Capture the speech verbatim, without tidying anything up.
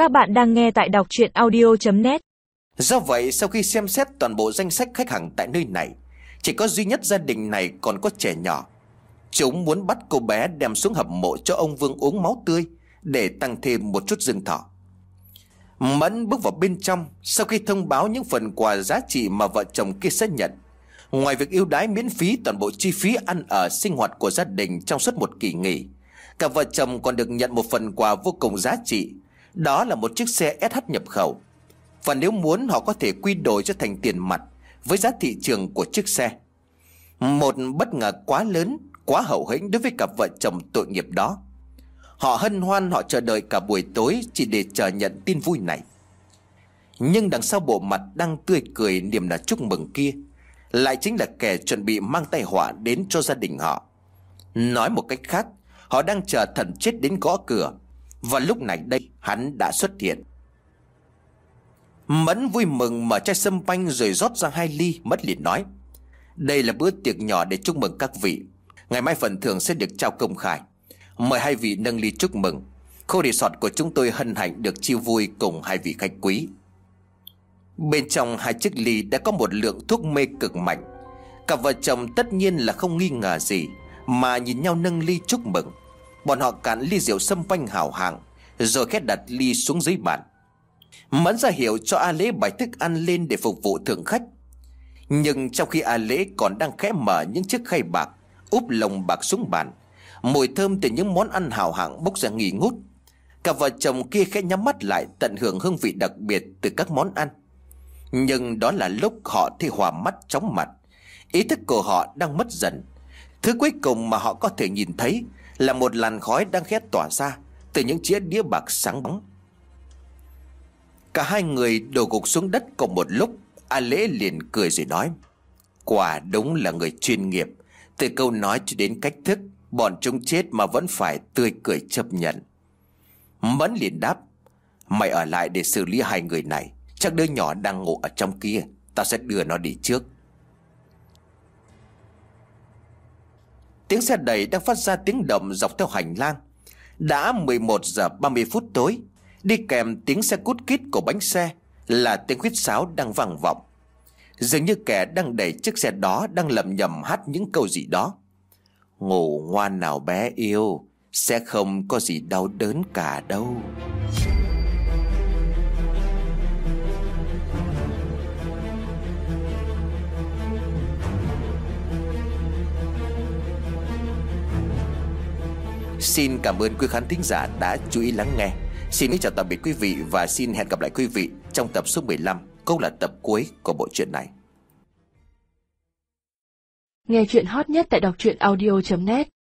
Các bạn đang nghe tại đọc truyện audio chấm net. Do vậy, sau khi xem xét toàn bộ danh sách khách hàng tại nơi này, chỉ có duy nhất gia đình này còn có trẻ nhỏ. Chúng muốn bắt cô bé đem xuống hầm mộ cho ông Vương uống máu tươi để tăng thêm một chút dương thọ. Mẫn bước vào bên trong sau khi thông báo những phần quà giá trị mà vợ chồng kia sẽ nhận. Ngoài việc ưu đãi miễn phí toàn bộ chi phí ăn ở sinh hoạt của gia đình trong suốt một kỳ nghỉ, cả vợ chồng còn được nhận một phần quà vô cùng giá trị. Đó là một chiếc xe ét hát nhập khẩu, và nếu muốn họ có thể quy đổi cho thành tiền mặt với giá thị trường của chiếc xe. Một bất ngờ quá lớn, quá hậu hĩnh đối với cặp vợ chồng tội nghiệp đó. Họ hân hoan, họ chờ đợi cả buổi tối chỉ để chờ nhận tin vui này. Nhưng đằng sau bộ mặt đang tươi cười niềm nở chúc mừng kia lại chính là kẻ chuẩn bị mang tai họa đến cho gia đình họ. Nói một cách khác, họ đang chờ thần chết đến gõ cửa, và lúc này đây hắn đã xuất hiện. Mẫn vui mừng mở chai sâm panh rồi rót ra hai ly. Mẫn liền nói: đây là bữa tiệc nhỏ để chúc mừng các vị. Ngày mai phần thưởng sẽ được trao công khai. Mời hai vị nâng ly chúc mừng. Khu resort của chúng tôi hân hạnh được chiêu vui cùng hai vị khách quý. Bên trong hai chiếc ly đã có một lượng thuốc mê cực mạnh. Cặp vợ chồng tất nhiên là không nghi ngờ gì mà nhìn nhau nâng ly chúc mừng. Bọn họ cạn ly rượu sâm panh hào hạng rồi khẽ đặt ly xuống dưới bàn. Mẫn ra hiệu cho A Lễ bày thức ăn lên để phục vụ thượng khách. Nhưng trong khi A Lễ còn đang khẽ mở những chiếc khay bạc, úp lồng bạc xuống bàn, mùi thơm từ những món ăn hào hạng bốc ra nghi ngút. Cả vợ chồng kia khẽ nhắm mắt lại tận hưởng hương vị đặc biệt từ các món ăn. Nhưng đó là lúc họ thấy hòa mắt chóng mặt. Ý thức của họ đang mất dần. Thứ cuối cùng mà họ có thể nhìn thấy là một làn khói đang khẽ tỏa ra từ những chiếc đĩa bạc sáng bóng. Cả hai người đổ gục xuống đất cùng một lúc. A Lễ liền cười rồi nói: quả đúng là người chuyên nghiệp. Từ câu nói cho đến cách thức, bọn chúng chết mà vẫn phải tươi cười chấp nhận. Mẫn liền đáp: mày ở lại để xử lý hai người này. Chắc đứa nhỏ đang ngủ ở trong kia, tao sẽ đưa nó đi trước. Tiếng xe đẩy đang phát ra tiếng động dọc theo hành lang. Đã mười một giờ ba mươi phút tối. Đi kèm tiếng xe cút kít của bánh xe là tiếng huýt sáo đang vang vọng. Dường như kẻ đang đẩy chiếc xe đó đang lẩm nhẩm hát những câu gì đó. Ngủ ngoan nào bé yêu, sẽ không có gì đau đớn cả đâu. Xin cảm ơn quý khán thính giả đã chú ý lắng nghe. Xin chào tạm biệt quý vị và xin hẹn gặp lại quý vị trong tập số mười lăm, cũng là tập cuối của bộ truyện này. Nghe truyện hot nhất tại đọc truyện audio chấm net.